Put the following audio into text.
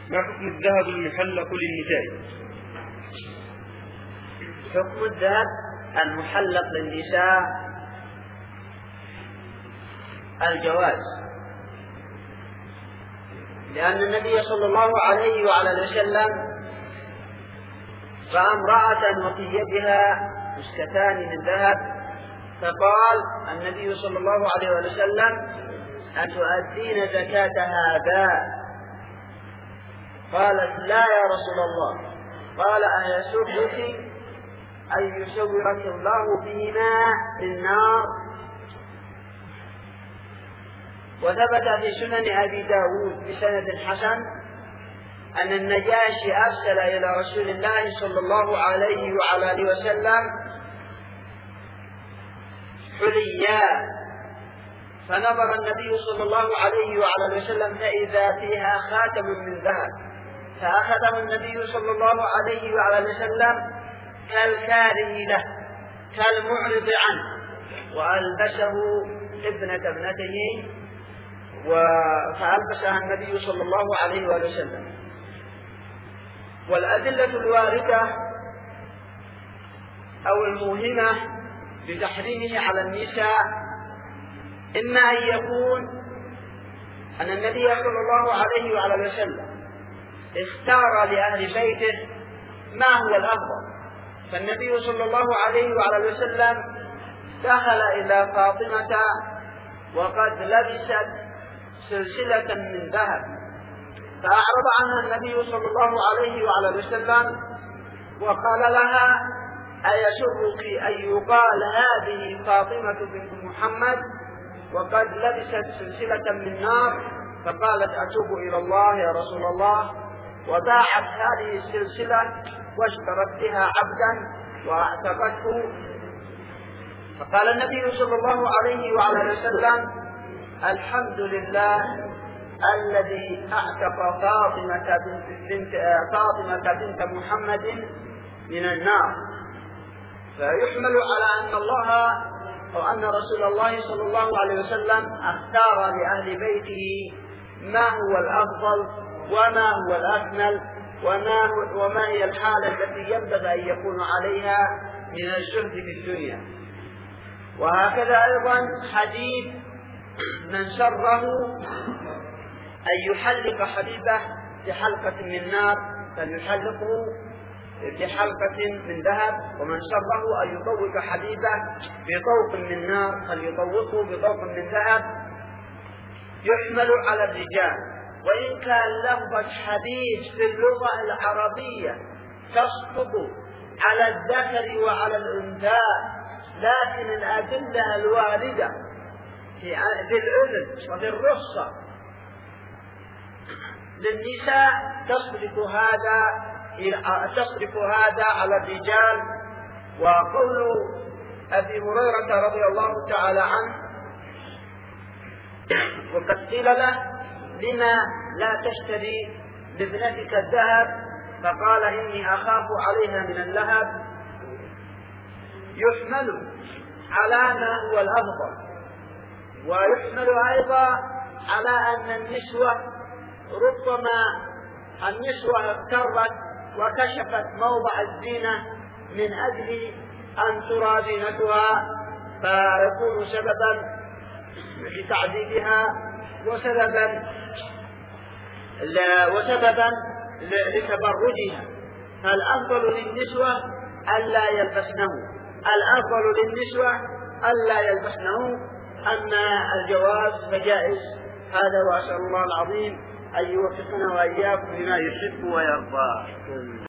ما حكم الذهب المحلق للنساء؟ حكم الذهب المحلق للنساء الجواز، لأن النبي صلى الله عليه وعلى وسلم رأى امرأة وفي يدها مسكتان من ذهب، فقال النبي صلى الله عليه وسلم: أتؤدين زكاة هذا؟ قالت: لا يا رسول الله. قال: أيسرك أن يسورك الله بهما في النار؟ وثبت في سنن أبي داود بسند حسن أن النجاشي أرسل إلى رسول الله صلى الله عليه وعلى آله وسلم حليا، فنظر النبي صلى الله عليه وعلى آله وسلم فإذا فيها خاتم من ذهب، فأخذه النبي صلى الله عليه وعلى آله وسلم كالكاره له كالمعرض عنه، وألبسه ابنة ابنته، فألبسها النبي صلى الله عليه وسلم. والأدلة الواردة أو الموهمة بتحريمه على النساء إما أن يكون أن النبي صلى الله عليه وعلى وسلم اختار لأهل بيته ما هو الأفضل، فالنبي صلى الله عليه وعلى وسلم دخل إلى فاطمة وقد لبست سلسلة من ذهب، فأعرض عنها النبي صلى الله عليه وعلى وسلم وقال لها: أيسرك أن يقال هذه فاطمة بنت محمد وقد لبست سلسلة من نار؟ فقالت: أتوب إلى الله يا رسول الله، وباعت هذه السلسلة واشترت بها عبدا واعتقته. فقال النبي صلى الله عليه وعلى وسلم: الحمد لله الذي أعتق فاطمة بنت محمد من النار. فيحمل على أن الله أو أن رسول الله صلى الله عليه وسلم اختار لأهل بيته ما هو الأفضل وما هو الأكمل وما هي الحالة التي ينبغي أن يكون عليها من الزهد في الدنيا. وهكذا أيضا حديث: من سره أن يحلق حبيبه بحلقة من نار فليحلقه بحلقة من ذهب، ومن سره أن يطوق حبيبه بطوق من نار فليطوقه بطوق من ذهب. يحمل على الرجال، وإن كان لفظة حديث في اللغة العربية تسقط على الذكر وعلى الأنثى، لكن الأدلة الواردة في الأذن وفي الرخصة للنساء تصرف هذا على الرجال. وقول أبي هريرة رضي الله تعالى عنه: وقد قيل له: لما لا تشتري لابنتك الذهب؟ فقال: إني أخاف عليها من اللهب. يحمل على ما هو الأفضل، ويحمل أيضا على أن النسوة ربما اغترت وكشفت موضع الزينة من أجل أن ترى زينتها، فيكون سببا لتعذيبها وسببا لتبرجها. فالأفضل للنسوة ألا يلبسنه، أما الجواز فجائز. هذا، وأسأل الله العظيم أن يوفقنا وإياكم لما يحب ويرضى.